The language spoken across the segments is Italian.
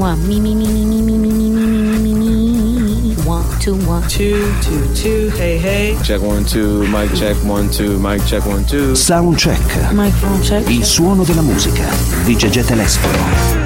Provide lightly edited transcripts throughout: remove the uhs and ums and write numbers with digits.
one. Me, me, me, me, me, me, me, me, me, me, me. 1, 2, 1. 2, 2, 2. Hey, hey. Check 1, 2. Mic check 1, 2. Mic check 1, 2. Soundcheck. Microphone check. Il suono della musica di Gegè Telesforo.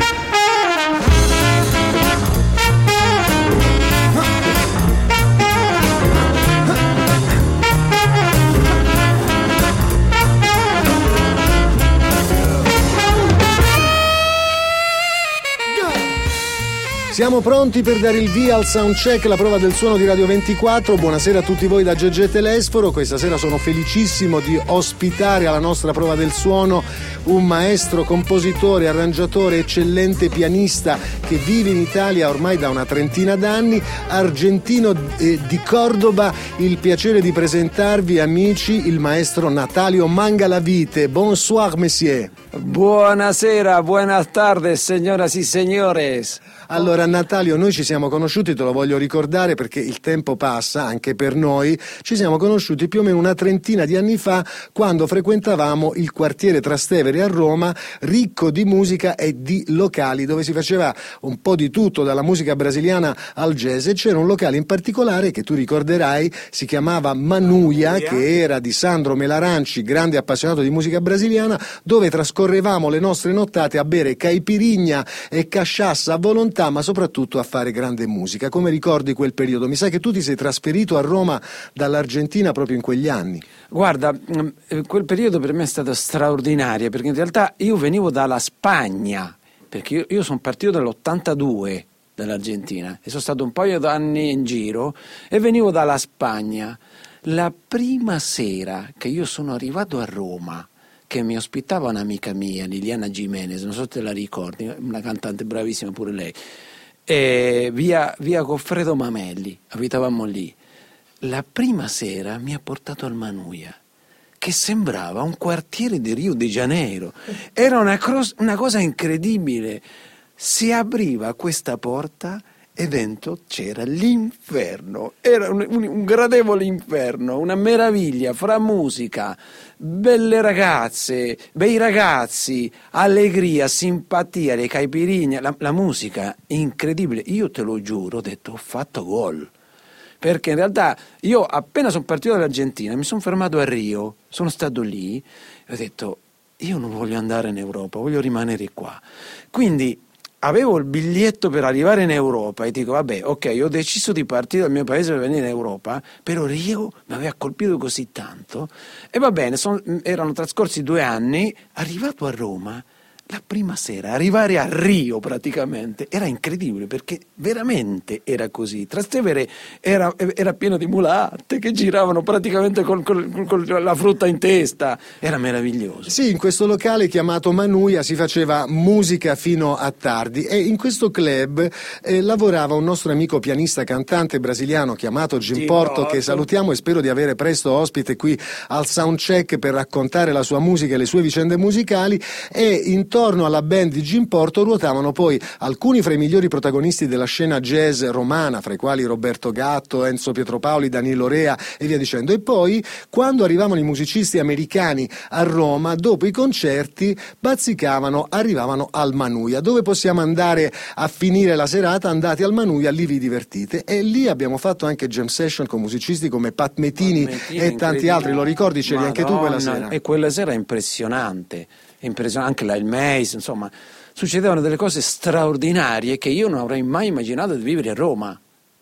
Siamo pronti per dare il via al soundcheck, la prova del suono di Radio 24. Buonasera a tutti voi da Gegè Telesforo. Questa sera sono felicissimo di ospitare alla nostra prova del suono un maestro, compositore, arrangiatore, eccellente pianista che vive in Italia ormai da una trentina d'anni, argentino di Cordoba. Il piacere di presentarvi, amici, il maestro Natalio Mangalavite. Bonsoir, monsieur. Buonasera, buenas tardes, señoras y señores. Allora Natalio, noi ci siamo conosciuti, te lo voglio ricordare perché il tempo passa anche per noi, ci siamo conosciuti più o meno una trentina di anni fa quando frequentavamo il quartiere Trastevere a Roma, ricco di musica e di locali dove si faceva un po' di tutto, dalla musica brasiliana al jazz, e c'era un locale in particolare che tu ricorderai, si chiamava Manuia, che era di Sandro Melaranci, grande appassionato di musica brasiliana, dove trascorrevamo le nostre nottate a bere caipirinha e casciassa a volontà, ma soprattutto a fare grande musica. Come ricordi quel periodo? Mi sa che tu ti sei trasferito a Roma dall'Argentina proprio in quegli anni. Guarda, quel periodo per me è stato straordinario, perché in realtà io venivo dalla Spagna, perché io sono partito dall'82 dall'Argentina e sono stato un paio d'anni in giro e venivo dalla Spagna. La prima sera che io sono arrivato a Roma, che mi ospitava un'amica mia, Liliana Jimenez, non so se te la ricordi, una cantante bravissima pure lei, via Goffredo Mamelli, abitavamo lì. La prima sera mi ha portato al Manuia, che sembrava un quartiere di Rio de Janeiro. Era una cosa incredibile. Si apriva questa porta e dentro c'era l'inferno, era un gradevole inferno, una meraviglia fra musica, belle ragazze, bei ragazzi, allegria, simpatia, le caipirinha, la musica incredibile. Io te lo giuro, ho detto, ho fatto gol, perché in realtà io appena sono partito dall'Argentina mi sono fermato a Rio, sono stato lì e ho detto io non voglio andare in Europa, voglio rimanere qua. Quindi avevo il biglietto per arrivare in Europa e dico vabbè, ok, ho deciso di partire dal mio paese per venire in Europa, però Rio mi aveva colpito così tanto e va bene, erano trascorsi 2 anni, arrivato a Roma, la prima sera, arrivare a Rio praticamente, era incredibile perché veramente era così. Trastevere era pieno di mulatte che giravano praticamente con la frutta in testa, era meraviglioso. Sì, in questo locale chiamato Manuia si faceva musica fino a tardi e in questo club lavorava un nostro amico pianista cantante brasiliano chiamato Jim Porto, che salutiamo e spero di avere presto ospite qui al Soundcheck per raccontare la sua musica e le sue vicende musicali. E intorno alla band di Jim Porto ruotavano poi alcuni fra i migliori protagonisti della scena jazz romana, fra i quali Roberto Gatto, Enzo Pietropaoli, Danilo Rea e via dicendo. E poi, quando arrivavano i musicisti americani a Roma, dopo i concerti arrivavano al Manuia. Dove possiamo andare a finire la serata? Andate al Manuia, lì vi divertite. E lì abbiamo fatto anche jam session con musicisti come Pat Metini e tanti altri. Lo ricordi? C'eri anche tu quella sera? E quella sera è impressionante, anche la Il Mace, insomma, succedevano delle cose straordinarie che io non avrei mai immaginato di vivere a Roma.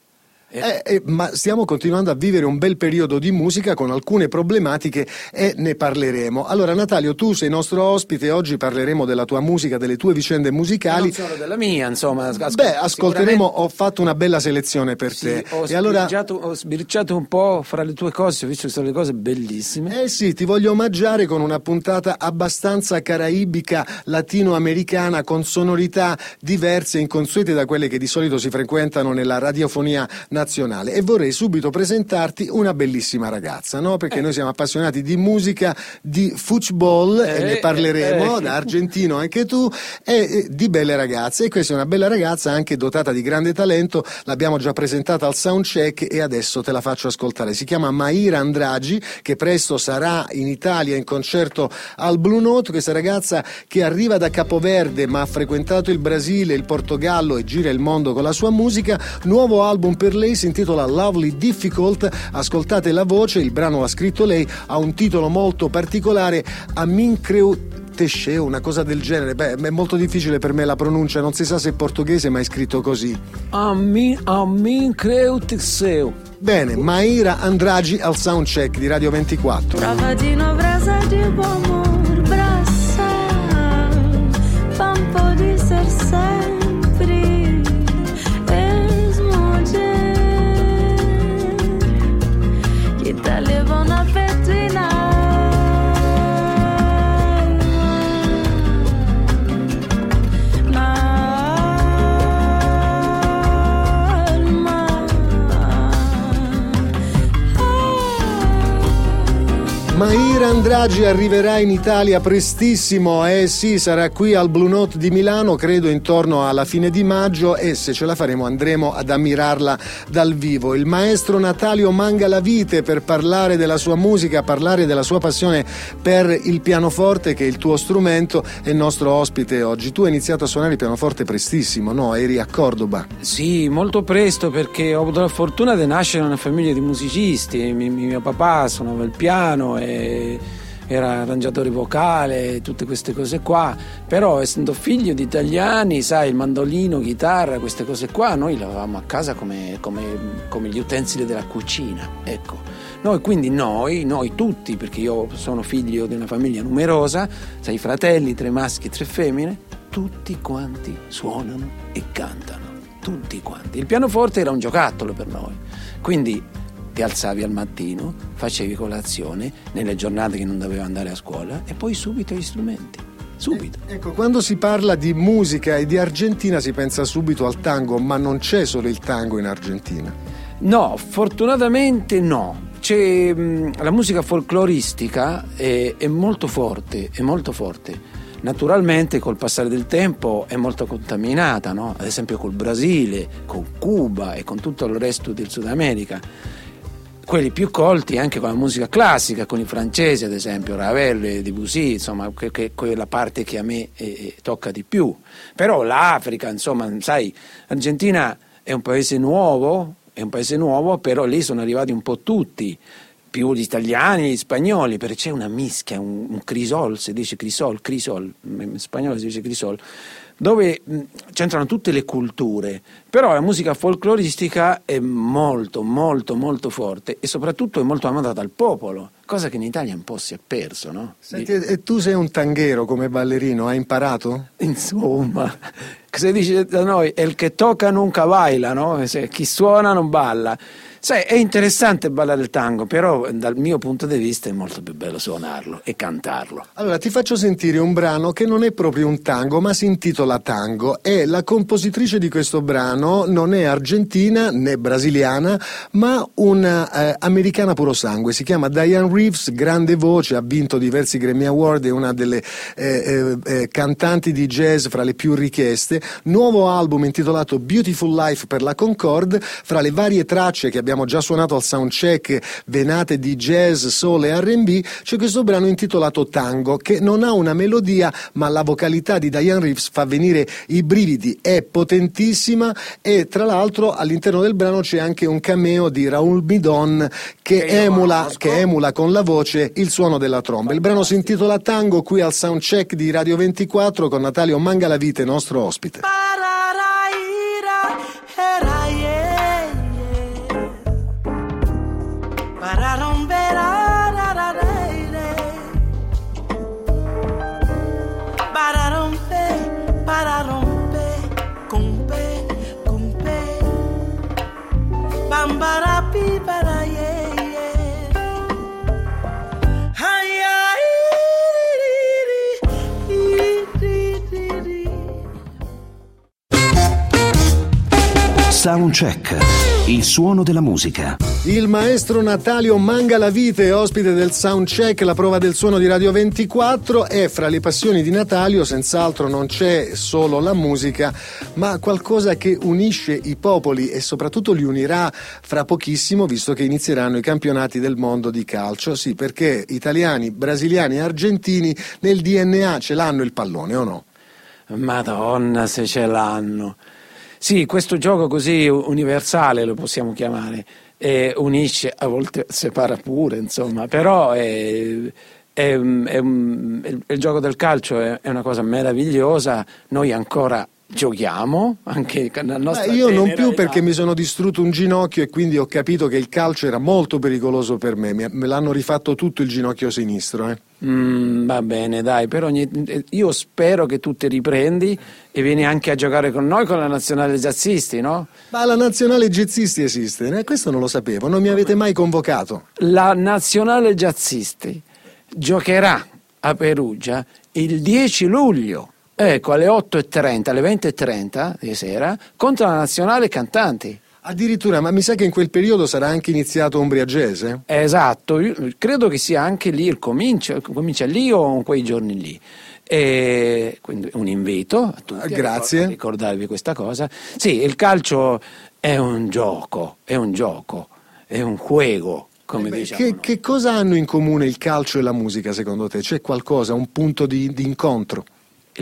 Ma stiamo continuando a vivere un bel periodo di musica con alcune problematiche e ne parleremo. Allora Natalio, tu sei nostro ospite, oggi parleremo della tua musica, delle tue vicende musicali. Non solo della mia, insomma. Ascolteremo, ho fatto una bella selezione per te. Ho sbirciato un po' fra le tue cose, ho visto che sono le cose bellissime. Sì, ti voglio omaggiare con una puntata abbastanza caraibica, latinoamericana, con sonorità diverse, inconsuete da quelle che di solito si frequentano nella radiofonia nazionale. E vorrei subito presentarti una bellissima ragazza, no? Perché noi siamo appassionati di musica, di football, e ne parleremo, da argentino anche tu, e di belle ragazze. E questa è una bella ragazza anche dotata di grande talento, l'abbiamo già presentata al soundcheck e adesso te la faccio ascoltare. Si chiama Maira Andragi, che presto sarà in Italia in concerto al Blue Note. Questa ragazza che arriva da Capoverde ma ha frequentato il Brasile, il Portogallo e gira il mondo con la sua musica. Nuovo album per lei, si intitola Lovely Difficult. Ascoltate la voce, il brano l'ha scritto lei, ha un titolo molto particolare, Amincreu Teixeu, una cosa del genere. Beh, è molto difficile per me la pronuncia, non si sa se è portoghese ma è scritto così. Amincreu Teixeu. Bene, Maira Andragi al soundcheck di Radio 24. Provadino, brasa di amor, brasa, fa un po' di ser sempre esmoger, che te leva una pettina. Maira Andragi arriverà in Italia prestissimo, sì, sarà qui al Blue Note di Milano, credo intorno alla fine di maggio, e se ce la faremo andremo ad ammirarla dal vivo. Il maestro Natalio Mangalavite, per parlare della sua musica, parlare della sua passione per il pianoforte, che è il tuo strumento, è il nostro ospite oggi. Tu hai iniziato a suonare il pianoforte prestissimo, no? Eri a Cordoba. Sì, molto presto, perché ho avuto la fortuna di nascere in una famiglia di musicisti. Mio papà suonava il piano e era arrangiatore vocale, tutte queste cose qua, però essendo figlio di italiani, sai, il mandolino, chitarra, queste cose qua, noi le avevamo a casa come gli utensili della cucina, ecco. Noi tutti, perché io sono figlio di una famiglia numerosa, 6 fratelli, 3 maschi e 3 femmine, tutti quanti suonano e cantano, tutti quanti. Il pianoforte era un giocattolo per noi, quindi ti alzavi al mattino, facevi colazione nelle giornate che non dovevi andare a scuola e poi subito agli strumenti, subito. Ecco, quando si parla di musica e di Argentina si pensa subito al tango, ma non c'è solo il tango in Argentina. No, fortunatamente no. C'è la musica folcloristica è molto forte, è molto forte. Naturalmente col passare del tempo è molto contaminata, no? Ad esempio col Brasile, con Cuba e con tutto il resto del Sud America. Quelli più colti anche con la musica classica, con i francesi ad esempio, Ravel, Debussy, insomma, quella parte che a me tocca di più. Però l'Africa, insomma, sai, l'Argentina è un paese nuovo, però lì sono arrivati un po' tutti, più gli italiani, gli spagnoli, perché c'è una mischia, un crisol, si dice crisol, in spagnolo si dice crisol, dove c'entrano tutte le culture, però la musica folcloristica è molto molto molto forte e soprattutto è molto amata dal popolo, cosa che in Italia un po' si è perso, no? Senti, e tu sei un tanghero come ballerino, hai imparato? Insomma, si dice da noi, el che tocca nunca baila, no? Chi suona non balla. Sai, è interessante ballare il tango, però dal mio punto di vista è molto più bello suonarlo e cantarlo. Allora ti faccio sentire un brano che non è proprio un tango, ma si intitola Tango, e la compositrice di questo brano non è argentina né brasiliana, ma una americana puro sangue. Si chiama Diane Reeves, grande voce, ha vinto diversi Grammy Award, è una delle cantanti di jazz fra le più richieste. Nuovo album intitolato Beautiful Life per la Concorde. Fra le varie tracce che abbiamo già suonato al soundcheck, venate di jazz, soul e R&B, c'è questo brano intitolato Tango, che non ha una melodia, ma la vocalità di Diane Reeves fa venire i brividi, è potentissima, e tra l'altro all'interno del brano c'è anche un cameo di Raúl Midón che emula con la voce il suono della tromba. Il brano si intitola Tango, qui al soundcheck di Radio 24 con Natalio Mangalavite, nostro ospite. Soundcheck, Il suono della musica. Il maestro Natalio Mangalavite, ospite del Soundcheck, la prova del suono di Radio 24, e fra le passioni di Natalio senz'altro non c'è solo la musica, ma qualcosa che unisce i popoli e soprattutto li unirà fra pochissimo, visto che inizieranno i campionati del mondo di calcio. Sì, perché italiani, brasiliani e argentini nel DNA ce l'hanno il pallone, o no? Madonna, se ce l'hanno. Sì, questo gioco così universale lo possiamo chiamare, unisce, a volte separa pure, insomma, però il gioco del calcio è una cosa meravigliosa. Noi ancora giochiamo anche nella nostra io non più, perché mi sono distrutto un ginocchio e quindi ho capito che il calcio era molto pericoloso per me. Me l'hanno rifatto tutto il ginocchio sinistro. Va bene, dai, però io spero che tu ti riprendi e vieni anche a giocare con noi con la nazionale jazzisti, no? Ma la nazionale jazzisti esiste? Questo non lo sapevo, non mi avete mai convocato. La nazionale jazzisti giocherà a Perugia il 10 luglio. Ecco, alle 8:30, alle 20:30 di sera, contro la nazionale cantanti. Addirittura, ma mi sa che in quel periodo sarà anche iniziato Umbria Jazz, eh? Esatto, io credo che sia anche lì comincia lì o in quei giorni lì. E quindi un invito a tutti. Grazie. A ricordarvi questa cosa. Sì, il calcio è un gioco, è un juego, come diciamo. Che cosa hanno in comune il calcio e la musica, secondo te? C'è qualcosa, un punto di incontro? Il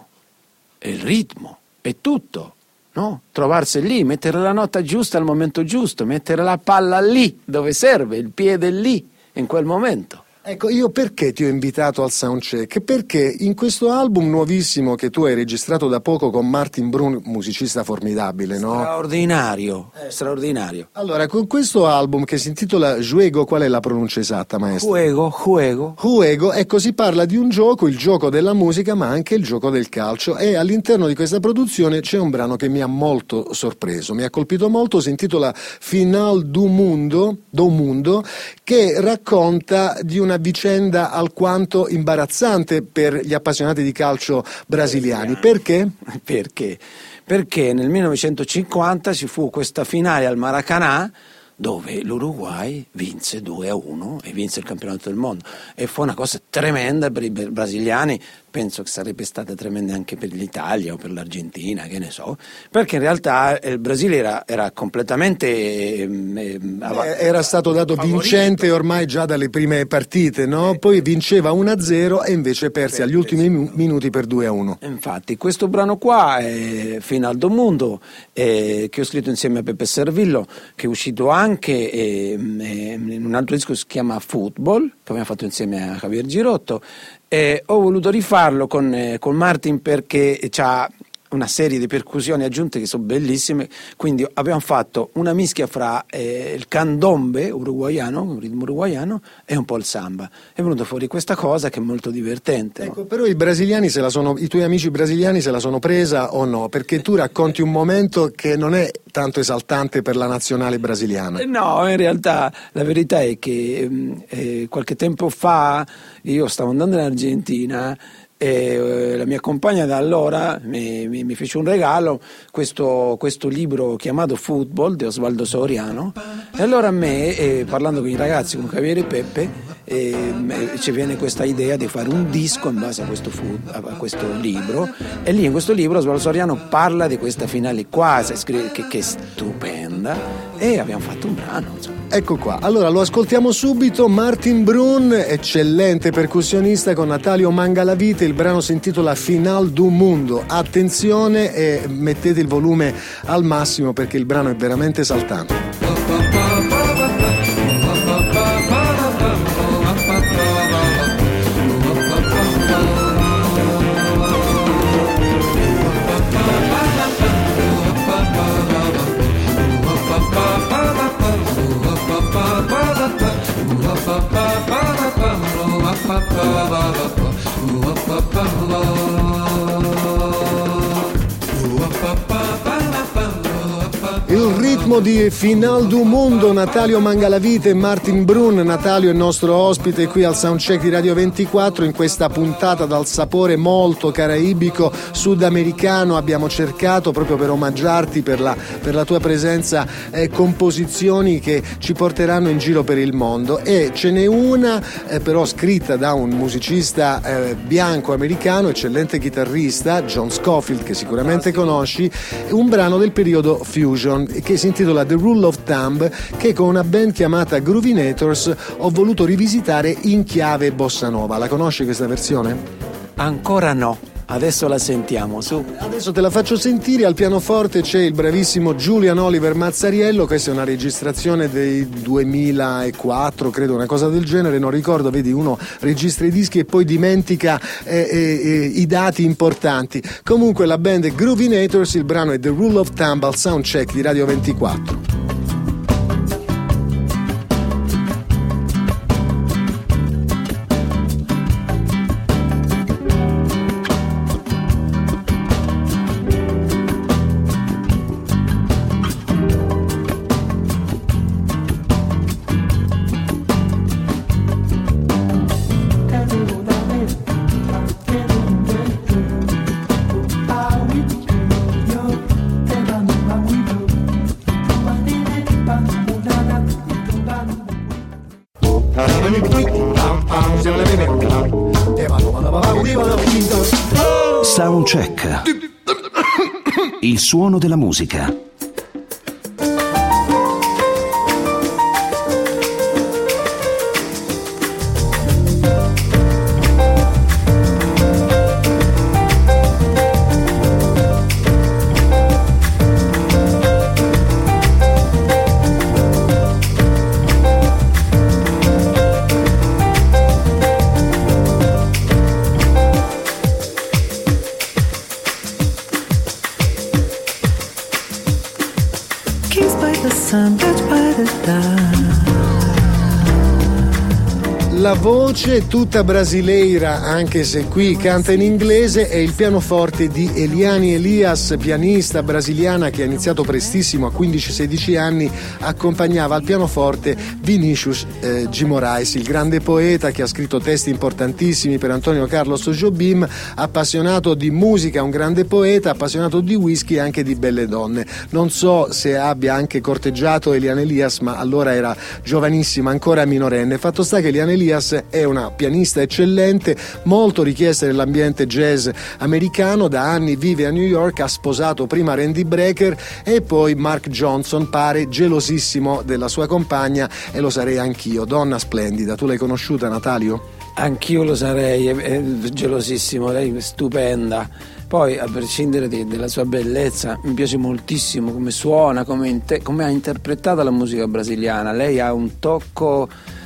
ritmo, è tutto, no? Trovarsi lì, mettere la nota giusta al momento giusto, mettere la palla lì dove serve, il piede lì, in quel momento. Ecco, io perché ti ho invitato al Soundcheck? Perché in questo album nuovissimo che tu hai registrato da poco con Martin Brun, musicista formidabile, no? Straordinario. Allora, con questo album che si intitola Juego, qual è la pronuncia esatta, maestro? Juego. Ecco, si parla di un gioco, il gioco della musica, ma anche il gioco del calcio, e all'interno di questa produzione c'è un brano che mi ha molto sorpreso, mi ha colpito molto, si intitola Final do Mundo, che racconta di una vicenda alquanto imbarazzante per gli appassionati di calcio brasiliani. Perché? Perché nel 1950 ci fu questa finale al Maracanã dove l'Uruguay vinse 2-1 e vinse il campionato del mondo, e fu una cosa tremenda per i brasiliani. Penso che sarebbe stata tremenda anche per l'Italia o per l'Argentina, che ne so, perché in realtà il Brasile era completamente era stato dato favorito, vincente ormai già dalle prime partite, no? Poi vinceva 1-0 e invece perse agli ultimi minuti per 2-1. Infatti questo brano qua è Final do Mundo, che ho scritto insieme a Pepe Servillo, che è uscito anche in un altro disco che si chiama Football, che abbiamo fatto insieme a Javier Girotto. Ho voluto rifarlo con Martin perché c'ha una serie di percussioni aggiunte che sono bellissime, quindi abbiamo fatto una mischia fra il candombe uruguaiano, un ritmo uruguaiano, e un po' il samba. È venuto fuori questa cosa che è molto divertente. Ecco, no? Però i brasiliani i tuoi amici brasiliani se la sono presa o no? Perché tu racconti un momento che non è tanto esaltante per la nazionale brasiliana. No, in realtà la verità è che qualche tempo fa io stavo andando in Argentina e la mia compagna da allora mi fece un regalo, questo libro chiamato Football di Osvaldo Soriano, e allora a me, parlando con i ragazzi, con Javier e Peppe, ci viene questa idea di fare un disco in base a questo libro, e lì in questo libro Osvaldo Soriano parla di questa finale qua, che è stupenda, e abbiamo fatto un brano, insomma. Ecco qua, allora lo ascoltiamo subito. Martin Brun, eccellente percussionista, con Natalio Mangalavite, il brano si intitola Final do Mundo. Attenzione e mettete il volume al massimo perché il brano è veramente esaltante. Parliamo di Final du Mundo, Natalio Mangalavite e Martin Brun. Natalio è il nostro ospite qui al Soundcheck di Radio 24 in questa puntata dal sapore molto caraibico sudamericano. Abbiamo cercato proprio per omaggiarti per la tua presenza composizioni che ci porteranno in giro per il mondo, e ce n'è una però scritta da un musicista bianco americano, eccellente chitarrista, John Scofield, che sicuramente conosci, un brano del periodo fusion che si intitola The Rule of Thumb, che con una band chiamata Groovinators ho voluto rivisitare in chiave bossa nova. La conosci questa versione? Ancora no, adesso la sentiamo, su. Adesso te la faccio sentire. Al pianoforte c'è il bravissimo Julian Oliver Mazzariello. Questa è una registrazione del 2004, credo, una cosa del genere, non ricordo. Vedi, uno registra i dischi e poi dimentica i dati importanti. Comunque la band è Groovinators, il brano è The Rule of Thumb al Soundcheck di Radio 24. Soundcheck. Il suono della musica. La voce è tutta brasileira, anche se qui canta in inglese, è il pianoforte di Eliane Elias, pianista brasiliana che ha iniziato prestissimo, a 15-16 anni, accompagnava al pianoforte Vinícius G. Moraes, il grande poeta che ha scritto testi importantissimi per Antonio Carlos Jobim, appassionato di musica, un grande poeta, appassionato di whisky e anche di belle donne. Non so se abbia anche corteggiato Eliane Elias, ma allora era giovanissima, ancora minorenne. Fatto sta che Eliane Elias è una pianista eccellente, molto richiesta nell'ambiente jazz americano, da anni vive a New York, ha sposato prima Randy Brecker e poi Mark Johnson, pare gelosissimo della sua compagna, e lo sarei anch'io. Donna splendida, tu l'hai conosciuta, Natalio? Anch'io lo sarei, è gelosissimo, lei è stupenda. Poi, a prescindere dalla sua bellezza, mi piace moltissimo come suona, come ha interpretato la musica brasiliana. Lei ha un tocco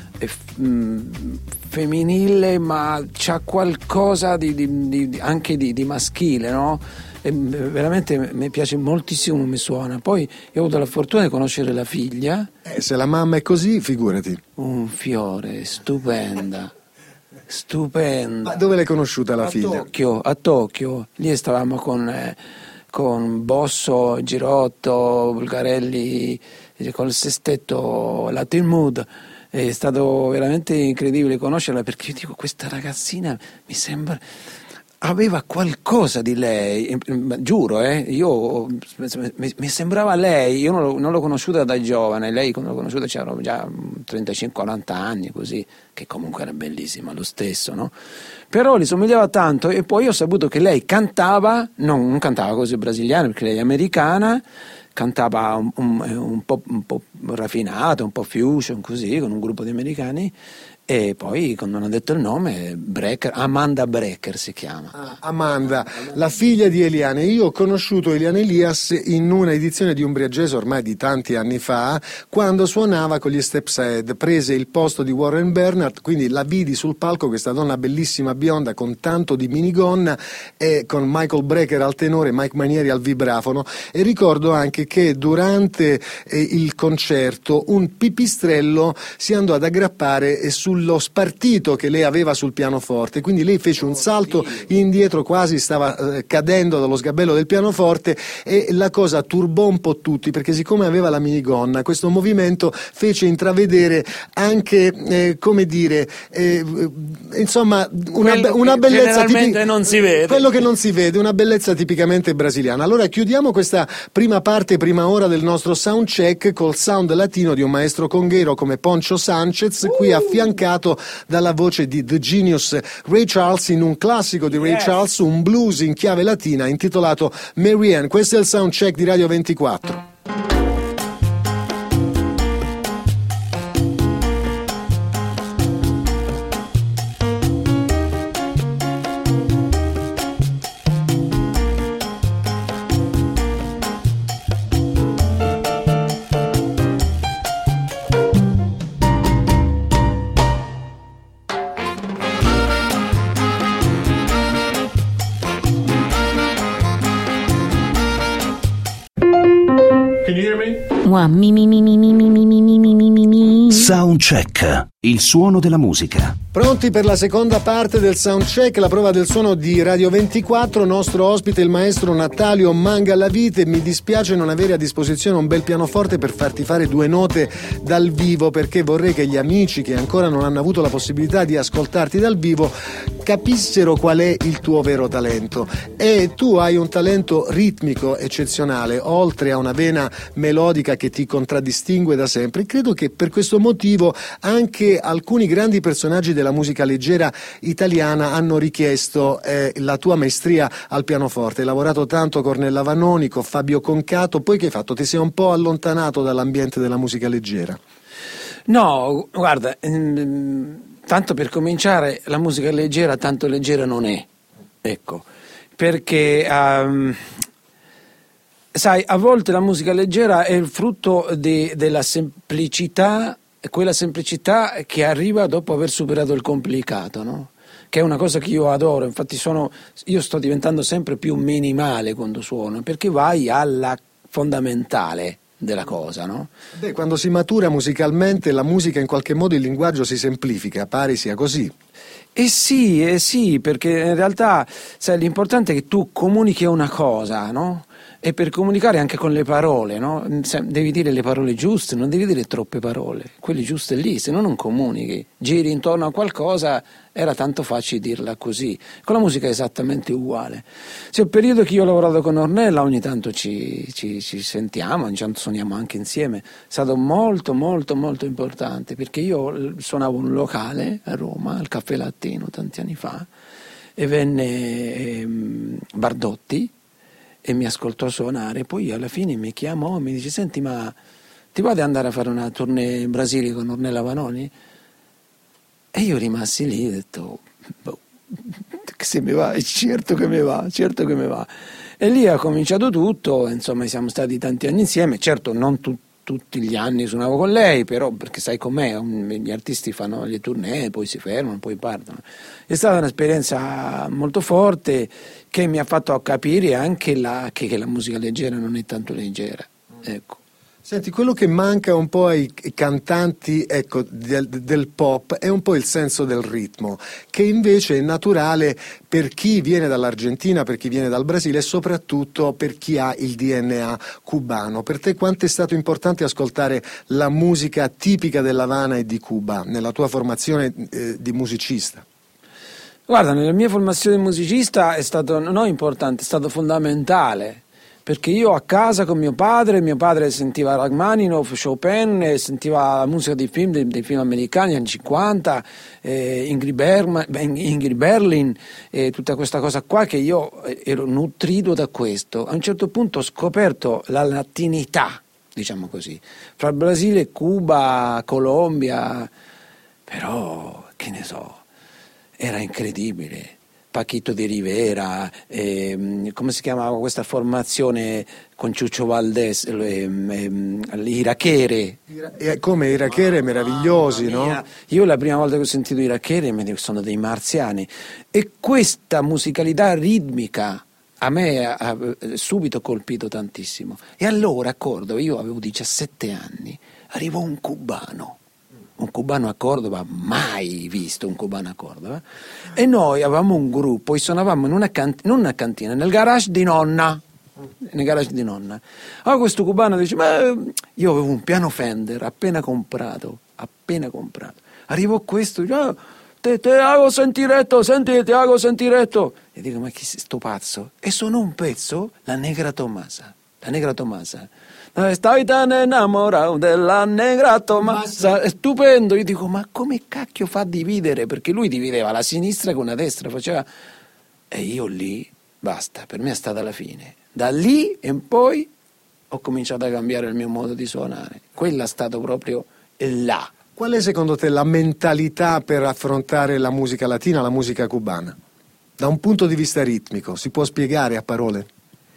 femminile, ma c'ha qualcosa anche di maschile, no? E veramente mi piace moltissimo come suona. Poi io ho avuto la fortuna di conoscere la figlia. Se la mamma è così, figurati. Un fiore, stupenda. Ma dove l'hai conosciuta la figlia? A Tokyo. Lì stavamo con Bosso, Girotto, Bulgarelli, con il sestetto Latin Mood. È stato veramente incredibile conoscerla, perché io dico, questa ragazzina mi sembra aveva qualcosa di lei, giuro, io mi sembrava lei. Io non l'ho conosciuta da giovane, lei quando l'ho conosciuta c'erano già 35-40 anni, così, che comunque era bellissima lo stesso, no? Però gli somigliava tanto, e poi ho saputo che lei cantava, non cantava cose brasiliane perché lei è americana, cantava un po' raffinato, un po' fusion, così, con un gruppo di americani. E poi, quando hanno detto il nome, Amanda Brecker si chiama. Amanda, la figlia di Eliane. Io ho conosciuto Eliane Elias in una edizione di Umbria Jazz ormai di tanti anni fa, quando suonava con gli Stepshead, prese il posto di Warren Bernhardt, quindi la vidi sul palco, questa donna bellissima bionda con tanto di minigonna, e con Michael Brecker al tenore, Mike Manieri al vibrafono, e ricordo anche che durante il concerto un pipistrello si andò ad aggrappare sul sullo spartito che lei aveva sul pianoforte, quindi lei fece un salto indietro, quasi stava cadendo dallo sgabello del pianoforte, e la cosa turbò un po' tutti, perché siccome aveva la minigonna, questo movimento fece intravedere anche, come dire, insomma, una bellezza generalmente non si vede. quello che non si vede, una bellezza tipicamente brasiliana. Allora chiudiamo questa prima parte, prima ora del nostro sound check col sound latino di un maestro conghero come Poncho Sanchez, qui affiancato dalla voce di The Genius Ray Charles in un classico di Ray Charles, un blues in chiave latina intitolato Marianne. Questo è il sound check di Radio 24. Soundcheck, il suono della musica. Pronti per la seconda parte del soundcheck, la prova del suono di Radio 24. Nostro ospite il maestro Natalio Mangalavite. Mi dispiace non avere a disposizione un bel pianoforte per farti fare due note dal vivo, perché vorrei che gli amici che ancora non hanno avuto la possibilità di ascoltarti dal vivo capissero qual è il tuo vero talento. E tu hai un talento ritmico eccezionale, oltre a una vena melodica che ti contraddistingue da sempre. Credo che per questo motivo anche alcuni grandi personaggi della musica leggera italiana hanno richiesto la tua maestria al pianoforte. Hai lavorato tanto con Ornella Vanoni, con Fabio Concato, poi che hai fatto? Ti sei un po' allontanato dall'ambiente della musica leggera? No, guarda, tanto per cominciare, la musica leggera tanto leggera non è, ecco, perché sai, a volte la musica leggera è il frutto della semplicità, quella semplicità che arriva dopo aver superato il complicato, no? Che è una cosa che io adoro. Infatti io sto diventando sempre più minimale quando suono, perché vai alla fondamentale della cosa, no? Beh, quando si matura musicalmente, la musica in qualche modo, il linguaggio si semplifica, pare sia così. Sì, perché in realtà, sai, l'importante è che tu comunichi una cosa, no? E per comunicare anche con le parole, no? Devi dire le parole giuste, non devi dire troppe parole, quelle giuste lì, se no non comunichi. Giri intorno a qualcosa, era tanto facile dirla così. Con la musica è esattamente uguale. C'è un periodo che io ho lavorato con Ornella, ogni tanto ci sentiamo, ogni tanto suoniamo anche insieme. È stato molto molto molto importante, perché io suonavo un locale a Roma, al Caffè Latino, tanti anni fa, e venne Bardotti e mi ascoltò suonare. Poi alla fine mi chiamò e mi dice: senti, ma ti va di andare a fare una tournée in Brasile con Ornella Vanoni? E io rimasi lì e ho detto: boh, se mi va, certo che mi va. E lì ha cominciato tutto, insomma siamo stati tanti anni insieme, certo non tutti gli anni suonavo con lei, però perché sai com'è, gli artisti fanno le tournée, poi si fermano, poi partono. È stata un'esperienza molto forte che mi ha fatto capire anche che la musica leggera non è tanto leggera, ecco. Senti, quello che manca un po' ai cantanti, ecco, del pop è un po' il senso del ritmo, che invece è naturale per chi viene dall'Argentina, per chi viene dal Brasile e soprattutto per chi ha il DNA cubano. Per te quanto è stato importante ascoltare la musica tipica dell'Havana e di Cuba nella tua formazione di musicista? Guarda, nella mia formazione di musicista è stato non importante, è stato fondamentale. Perché io a casa con mio padre sentiva Rachmaninoff, Chopin, e sentiva la musica dei film americani anni 50, Ingrid Berlin, e tutta questa cosa qua, che io ero nutrito da questo. A un certo punto ho scoperto la latinità, diciamo così, fra Brasile, Cuba, Colombia, però, che ne so, era incredibile. Paquito di Rivera, come si chiamava questa formazione con Ciuccio Valdés, l'Irachere. Come Irachere, meravigliosi, no? Io la prima volta che ho sentito Irachere mi dico: sono dei marziani. E questa musicalità ritmica a me ha subito colpito tantissimo. E allora, ricordo, io avevo 17 anni, arrivò un cubano un cubano a Cordova, mai visto un cubano a Cordova, e noi avevamo un gruppo e suonavamo in una cantina, nel garage di nonna. Allora questo cubano dice: ma io avevo un piano Fender appena comprato. Arrivo questo, dice: te hago sentiretto, senti, te hago sentiretto. E dico: ma chi è sto pazzo? E sono un pezzo, la Negra Tomasa. Stai tan innamorato della Negra Tomasa, è stupendo. Io dico: ma come cacchio fa a dividere? Perché lui divideva la sinistra con la destra, faceva. E io lì, basta, per me è stata la fine. Da lì in poi ho cominciato a cambiare il mio modo di suonare. Quella è stato proprio là. Qual è secondo te la mentalità per affrontare la musica latina, la musica cubana? Da un punto di vista ritmico, si può spiegare a parole?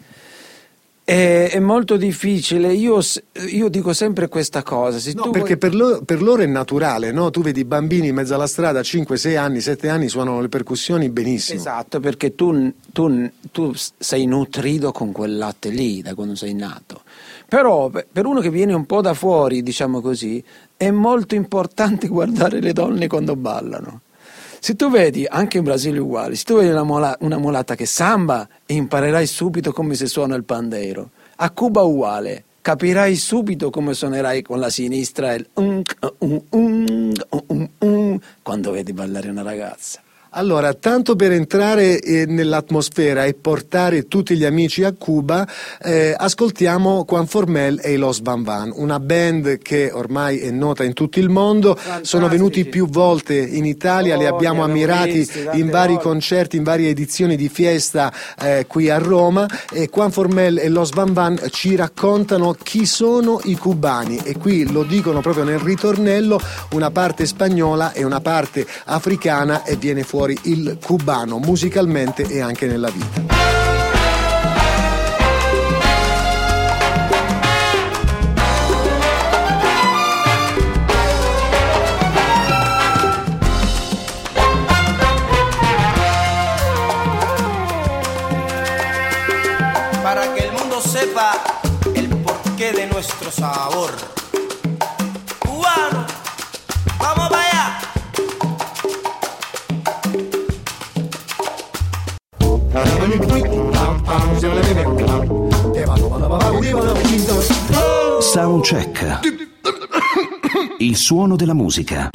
È molto difficile, io dico sempre questa cosa. Perché per loro è naturale, no? Tu vedi bambini in mezzo alla strada, 5, 6 anni, 7 anni, suonano le percussioni benissimo. Esatto, perché tu sei nutrito con quel latte lì da quando sei nato. Però per uno che viene un po' da fuori, diciamo così, è molto importante guardare le donne quando ballano. Se tu vedi, anche in Brasile uguale, se tu vedi una mulatta che samba, imparerai subito come si suona il pandeiro. A Cuba uguale, capirai subito come suonerai con la sinistra il quando vedi ballare una ragazza. Allora, tanto per entrare nell'atmosfera e portare tutti gli amici a Cuba, ascoltiamo Juan Formel e i Los Van Van, una band che ormai è nota in tutto il mondo. Fantastici. Sono venuti più volte in Italia, li abbiamo ammirati in vari concerti, in varie edizioni di fiesta qui a Roma, e Juan Formel e Los Van Van ci raccontano chi sono i cubani, e qui lo dicono proprio nel ritornello, una parte spagnola e una parte africana, e viene fuori il cubano musicalmente e anche nella vita. Para que el mundo sepa el porqué de nuestro sabor. Cubano, vamos para allá. Soundcheck. Il suono della musica.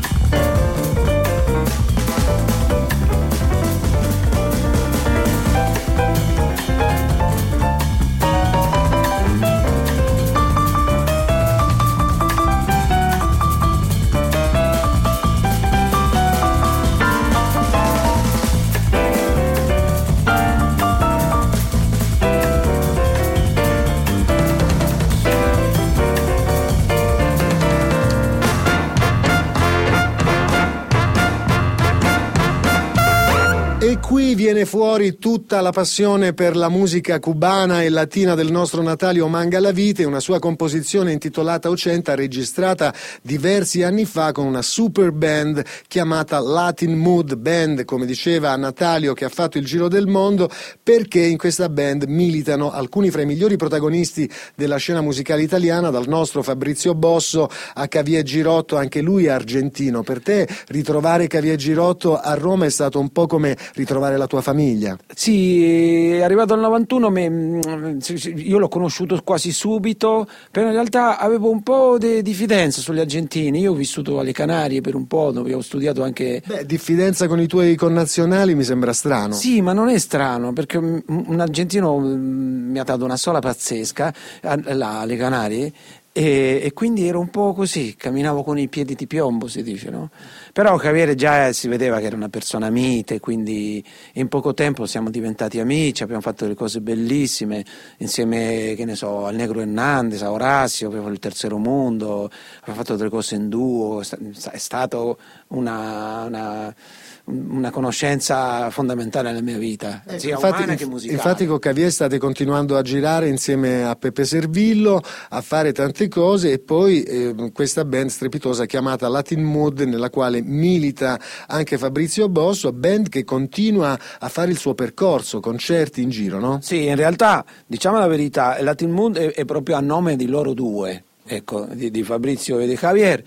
E qui viene fuori tutta la passione per la musica cubana e latina del nostro Natalio Mangalavite, una sua composizione intitolata Ocenta, registrata diversi anni fa con una super band chiamata Latin Mood Band, come diceva Natalio, che ha fatto il giro del mondo, perché in questa band militano alcuni fra i migliori protagonisti della scena musicale italiana, dal nostro Fabrizio Bosso a Javier Girotto, anche lui argentino. Per te ritrovare Javier Girotto a Roma è stato un po' come ritrovare la tua famiglia? Sì, è arrivato al 91, io l'ho conosciuto quasi subito, però in realtà avevo un po' di diffidenza sugli argentini. Io ho vissuto alle Canarie per un po', dove ho studiato anche... diffidenza con i tuoi connazionali mi sembra strano. Sì, ma non è strano, perché un argentino mi ha dato una sola pazzesca là alle Canarie, e quindi ero un po' così, camminavo con i piedi di piombo, si dice, no? Però Javier già si vedeva che era una persona mite, quindi in poco tempo siamo diventati amici, abbiamo fatto delle cose bellissime insieme, che ne so, al Negro Hernandez, a Orazio, abbiamo il Terzo Mondo, abbiamo fatto delle cose in duo, è stato una conoscenza fondamentale nella mia vita, sia umana che musicale. Infatti con Javier state continuando a girare insieme a Pepe Servillo, a fare tante cose, e poi questa band strepitosa chiamata Latin Mood, nella quale milita anche Fabrizio Bosso, band che continua a fare il suo percorso, concerti in giro, no? Sì, in realtà, diciamo la verità, Latin Mood è proprio a nome di loro due, ecco, di Fabrizio e di Javier,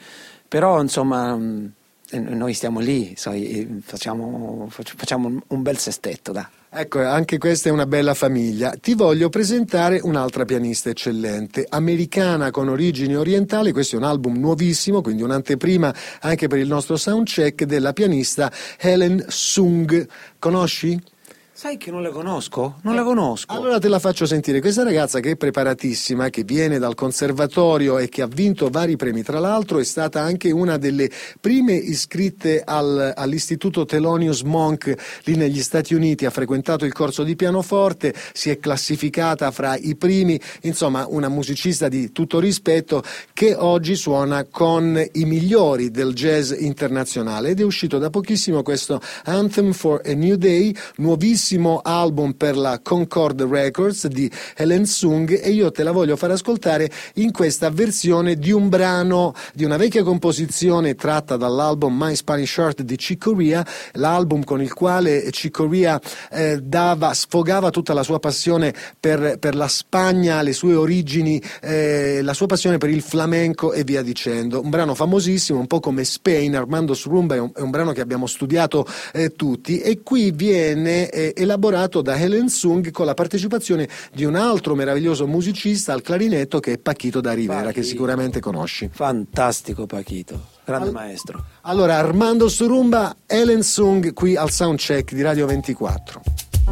Però insomma noi stiamo lì, facciamo un bel sestetto, dai. Ecco, anche questa è una bella famiglia. Ti voglio presentare un'altra pianista eccellente, americana con origini orientali. Questo è un album nuovissimo, quindi un'anteprima anche per il nostro soundcheck, della pianista Helen Sung. Conosci? Sai che non la conosco? Non la conosco. Allora te la faccio sentire. Questa ragazza, che è preparatissima, che viene dal conservatorio e che ha vinto vari premi, tra l'altro è stata anche una delle prime iscritte all'istituto Thelonious Monk lì negli Stati Uniti, ha frequentato il corso di pianoforte, si è classificata fra i primi, insomma una musicista di tutto rispetto che oggi suona con i migliori del jazz internazionale, ed è uscito da pochissimo questo Anthem for a New Day, nuovissimo album per la Concord Records di Helen Sung, e io te la voglio far ascoltare in questa versione di un brano di una vecchia composizione tratta dall'album My Spanish Heart di Chick Corea, l'album con il quale Chick Corea sfogava tutta la sua passione per la Spagna, le sue origini, la sua passione per il flamenco e via dicendo. Un brano famosissimo, un po' come Spain, Armando's Rumba, è un brano che abbiamo studiato tutti, e qui viene elaborato da Helen Sung con la partecipazione di un altro meraviglioso musicista al clarinetto che è Paquito da Rivera, che sicuramente conosci. Fantastico Paquito, grande maestro. Allora, Armando's Rumba, Helen Sung qui al soundcheck di Radio 24.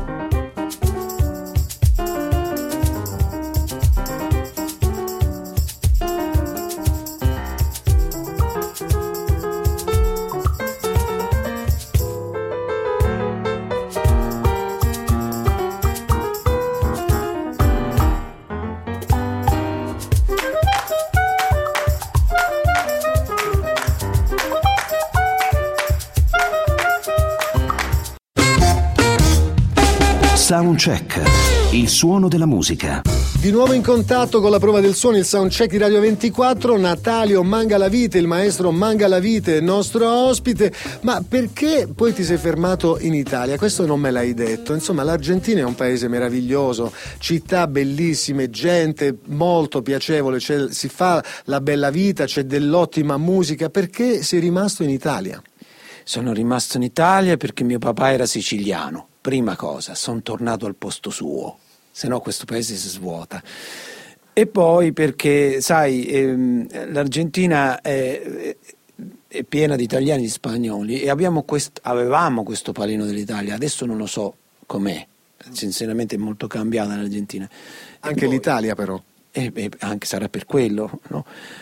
Soundcheck, il suono della musica. Di nuovo in contatto con la prova del suono, il soundcheck di Radio 24, Natalio Mangalavite, il maestro Mangalavite, nostro ospite. Ma perché poi ti sei fermato in Italia? Questo non me l'hai detto. Insomma, l'Argentina è un paese meraviglioso, città bellissime, gente molto piacevole, si fa la bella vita, c'è dell'ottima musica. Perché sei rimasto in Italia? Sono rimasto in Italia perché mio papà era siciliano. Prima cosa, sono tornato al posto suo, se no questo paese si svuota. E poi perché, sai, l'Argentina è piena di italiani e di spagnoli, e avevamo questo palino dell'Italia, adesso non lo so com'è, sinceramente è molto cambiata l'Argentina. Anche poi, l'Italia però. Anche sarà per quello, no?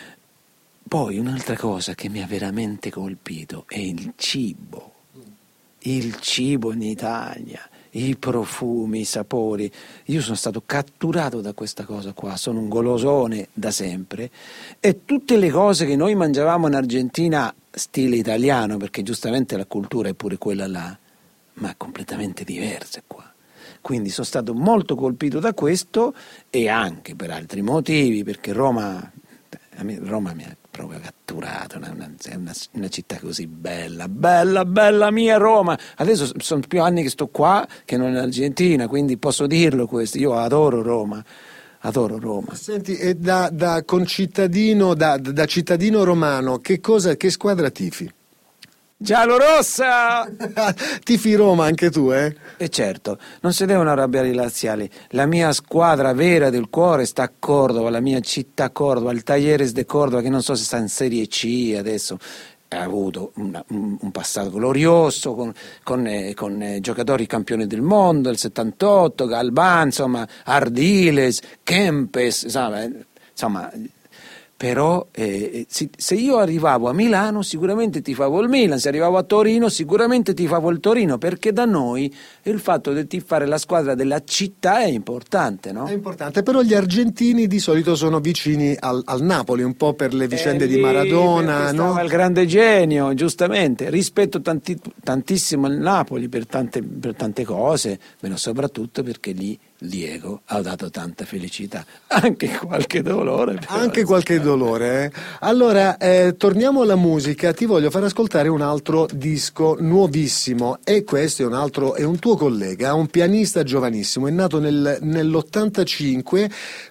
Poi un'altra cosa che mi ha veramente colpito è il cibo. Il cibo in Italia, i profumi, i sapori. Io sono stato catturato da questa cosa qua, sono un golosone da sempre, e tutte le cose che noi mangiavamo in Argentina stile italiano, perché giustamente la cultura è pure quella là, ma completamente diversa qua. Quindi sono stato molto colpito da questo, e anche per altri motivi, perché Roma mi ha proprio catturato, è una città così bella mia Roma. Adesso sono più anni che sto qua che non in Argentina, quindi posso dirlo questo, io adoro Roma. Senti, e da concittadino, da cittadino romano, che squadra tifi? Giallorossa! Tifi Roma anche tu, eh? E certo, non si devono arrabbiare i laziali. La mia squadra vera del cuore sta a Cordova, la mia città Cordova, il Talleres de Cordova, che non so se sta in Serie C adesso. Ha avuto un passato glorioso con giocatori campioni del mondo, il 78, Galván, insomma, Ardiles, Kempes, insomma. Però se io arrivavo a Milano sicuramente tifavo il Milan, se arrivavo a Torino sicuramente tifavo il Torino, perché da noi il fatto di tifare la squadra della città è importante, no? È importante, però gli argentini di solito sono vicini al Napoli, un po' per le vicende di Maradona, no? Il grande genio, giustamente, rispetto tantissimo il Napoli per tante cose, ma soprattutto perché lì Diego ha dato tanta felicità, anche qualche dolore. Anche qualche dolore, eh? Allora, torniamo alla musica, ti voglio far ascoltare un altro disco nuovissimo, e questo è un tuo collega, un pianista giovanissimo, è nato nell'85,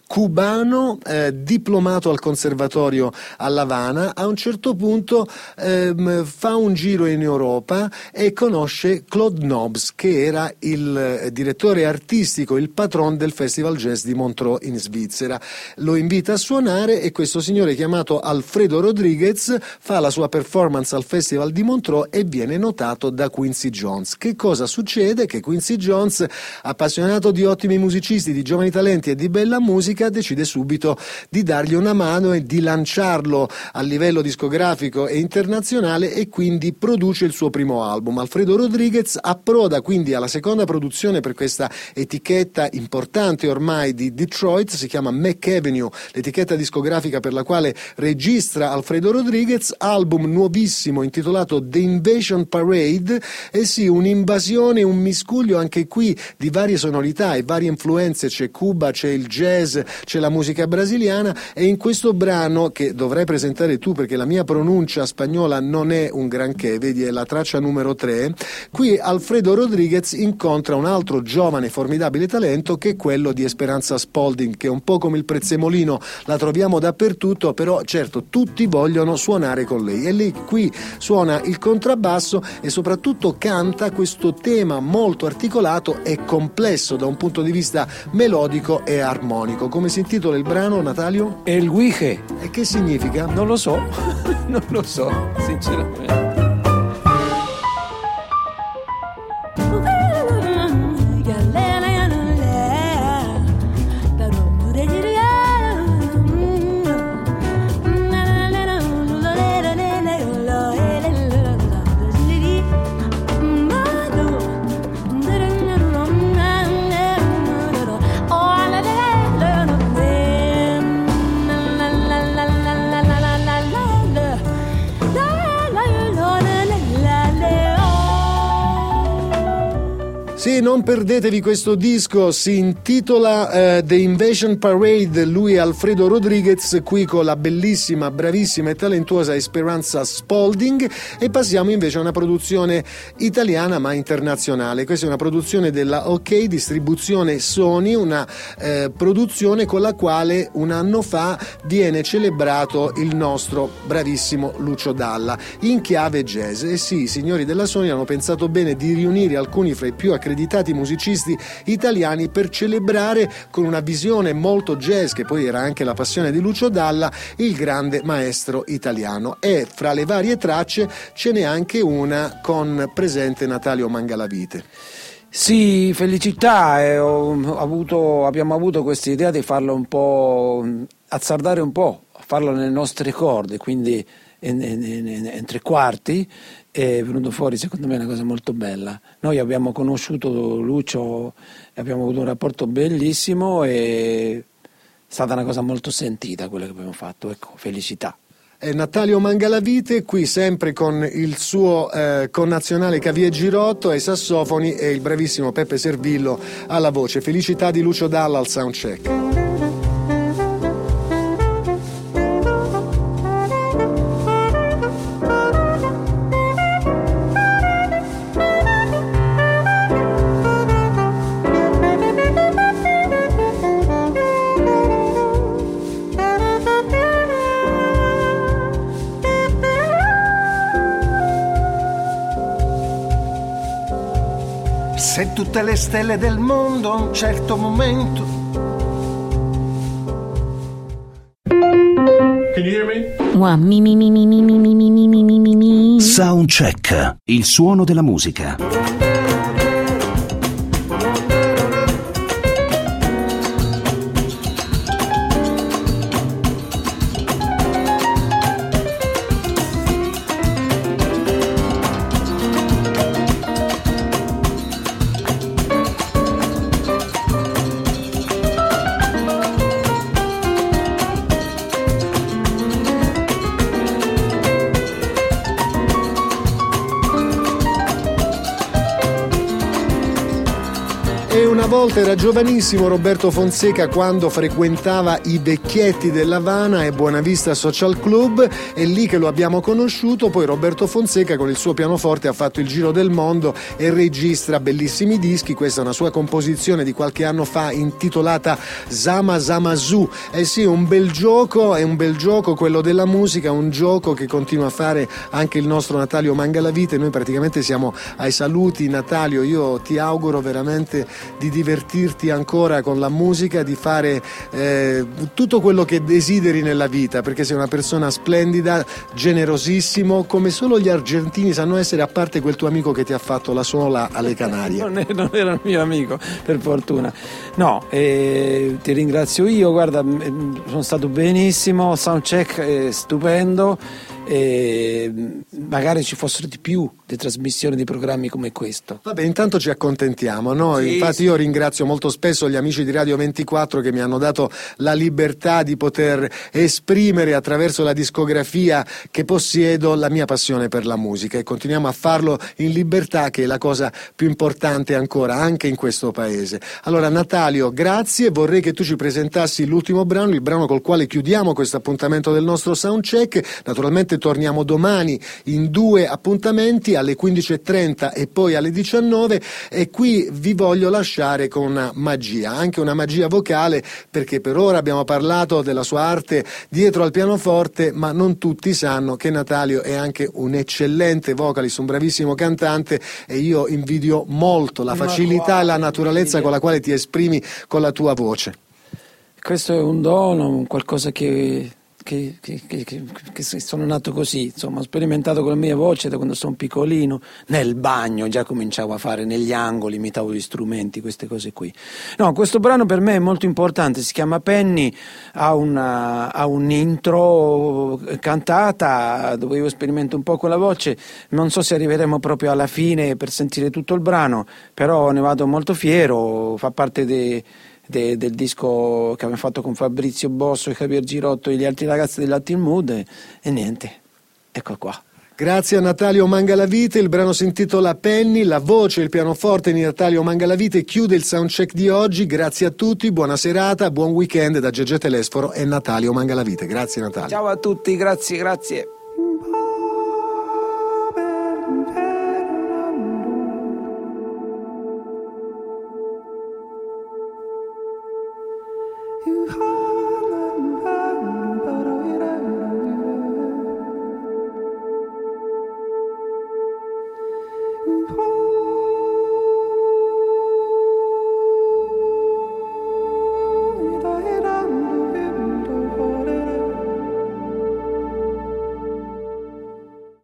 cubano, diplomato al conservatorio a La Habana. A un certo punto fa un giro in Europa e conosce Claude Nobs, che era il direttore artistico, il patron del Festival Jazz di Montreux in Svizzera. Lo invita a suonare e questo signore chiamato Alfredo Rodriguez fa la sua performance al Festival di Montreux e viene notato da Quincy Jones. Che cosa succede? Che Quincy Jones, appassionato di ottimi musicisti, di giovani talenti e di bella musica, decide subito di dargli una mano e di lanciarlo a livello discografico e internazionale, e quindi produce il suo primo album. Alfredo Rodriguez approda quindi alla seconda produzione per questa etichetta importante ormai di Detroit, si chiama McAvenue, l'etichetta discografica per la quale registra Alfredo Rodriguez, album nuovissimo intitolato The Invasion Parade, e sì, un'invasione, un miscuglio anche qui di varie sonorità e varie influenze. C'è Cuba, c'è il jazz, c'è la musica brasiliana, e in questo brano, che dovrai presentare tu perché la mia pronuncia spagnola non è un granché, vedi, è la traccia numero 3, qui Alfredo Rodriguez incontra un altro giovane formidabile talento, che è quello di Esperanza Spalding, che è un po' come il prezzemolino, la troviamo dappertutto, però certo tutti vogliono suonare con lei, e lei qui suona il contrabbasso e soprattutto canta questo tema molto articolato e complesso da un punto di vista melodico e armonico. Come si intitola il brano, Natalio? El Guije. E che significa? Non lo so, non lo so, sinceramente. Sì, non perdetevi questo disco, si intitola The Invasion Parade, lui è Alfredo Rodriguez, qui con la bellissima, bravissima e talentuosa Esperanza Spalding, e passiamo invece a una produzione italiana ma internazionale. Questa è una produzione della OK, distribuzione Sony, una produzione con la quale un anno fa viene celebrato il nostro bravissimo Lucio Dalla in chiave jazz. E sì, i signori della Sony hanno pensato bene di riunire alcuni fra i più accreditati musicisti italiani per celebrare, con una visione molto jazz, che poi era anche la passione di Lucio Dalla, il grande maestro italiano. E fra le varie tracce ce n'è anche una con presente Natalio Mangalavite. Sì, felicità, abbiamo avuto questa idea di farlo un po', azzardare un po', farlo nelle nostre corde, quindi in tre quarti. È venuto fuori secondo me una cosa molto bella. Noi abbiamo conosciuto Lucio e abbiamo avuto un rapporto bellissimo, e è stata una cosa molto sentita quella che abbiamo fatto, ecco, felicità. Natalio Mangalavite qui sempre con il suo connazionale Cavie Girotto ai sassofoni e il bravissimo Peppe Servillo alla voce. Felicità di Lucio Dalla al soundcheck. Se tutte le stelle del mondo a un certo momento. Can you hear me? One, mi. Soundcheck, il suono della musica. Una volta era giovanissimo Roberto Fonseca quando frequentava i vecchietti dell'Havana e Buenavista Social Club, è lì che lo abbiamo conosciuto. Poi Roberto Fonseca con il suo pianoforte ha fatto il giro del mondo e registra bellissimi dischi. Questa è una sua composizione di qualche anno fa intitolata Zama Zama Zoo. Sì, un bel gioco, è un bel gioco quello della musica, un gioco che continua a fare anche il nostro Natalio Mangalavite. Noi praticamente siamo ai saluti. Natalio, io ti auguro veramente di divertirti ancora con la musica, di fare tutto quello che desideri nella vita, perché sei una persona splendida, generosissimo, come solo gli argentini sanno essere, a parte quel tuo amico che ti ha fatto la sola alle Canarie. Non era il mio amico, per fortuna. No, ti ringrazio io, guarda, sono stato benissimo, soundcheck è stupendo. E magari ci fossero di più di trasmissioni di programmi come questo. Vabbè, intanto ci accontentiamo, no? Sì, infatti sì. Io ringrazio molto spesso gli amici di Radio 24 che mi hanno dato la libertà di poter esprimere attraverso la discografia che possiedo la mia passione per la musica, e continuiamo a farlo in libertà, che è la cosa più importante ancora anche in questo paese. Allora Natalio, grazie, vorrei che tu ci presentassi l'ultimo brano, il brano col quale chiudiamo questo appuntamento del nostro soundcheck. Naturalmente torniamo domani in 2 appuntamenti, alle 15:30 e poi alle 19, e qui vi voglio lasciare con una magia, anche una magia vocale, perché per ora abbiamo parlato della sua arte dietro al pianoforte, ma non tutti sanno che Natalio è anche un eccellente vocalist, un bravissimo cantante, e io invidio molto la facilità e la naturalezza con la quale ti esprimi con la tua voce. Questo è un dono, qualcosa che sono nato così, insomma, ho sperimentato con la mia voce da quando sono piccolino, nel bagno già cominciavo a fare, negli angoli imitavo gli strumenti, queste cose qui. No, questo brano per me è molto importante, si chiama Penny, ha un intro cantata dove io sperimento un po' con la voce, non so se arriveremo proprio alla fine per sentire tutto il brano, però ne vado molto fiero, fa parte del disco che abbiamo fatto con Fabrizio Bosso e Javier Girotto e gli altri ragazzi del Latin Mood, e niente, ecco qua. Grazie a Natalio Mangalavite, il brano si intitola Penny, la voce e il pianoforte di Natalio Mangalavite chiude il soundcheck di oggi. Grazie a tutti, buona serata, buon weekend da Gegè Telesforo e Natalio Mangalavite. Grazie Natalio. Ciao a tutti, grazie. Oh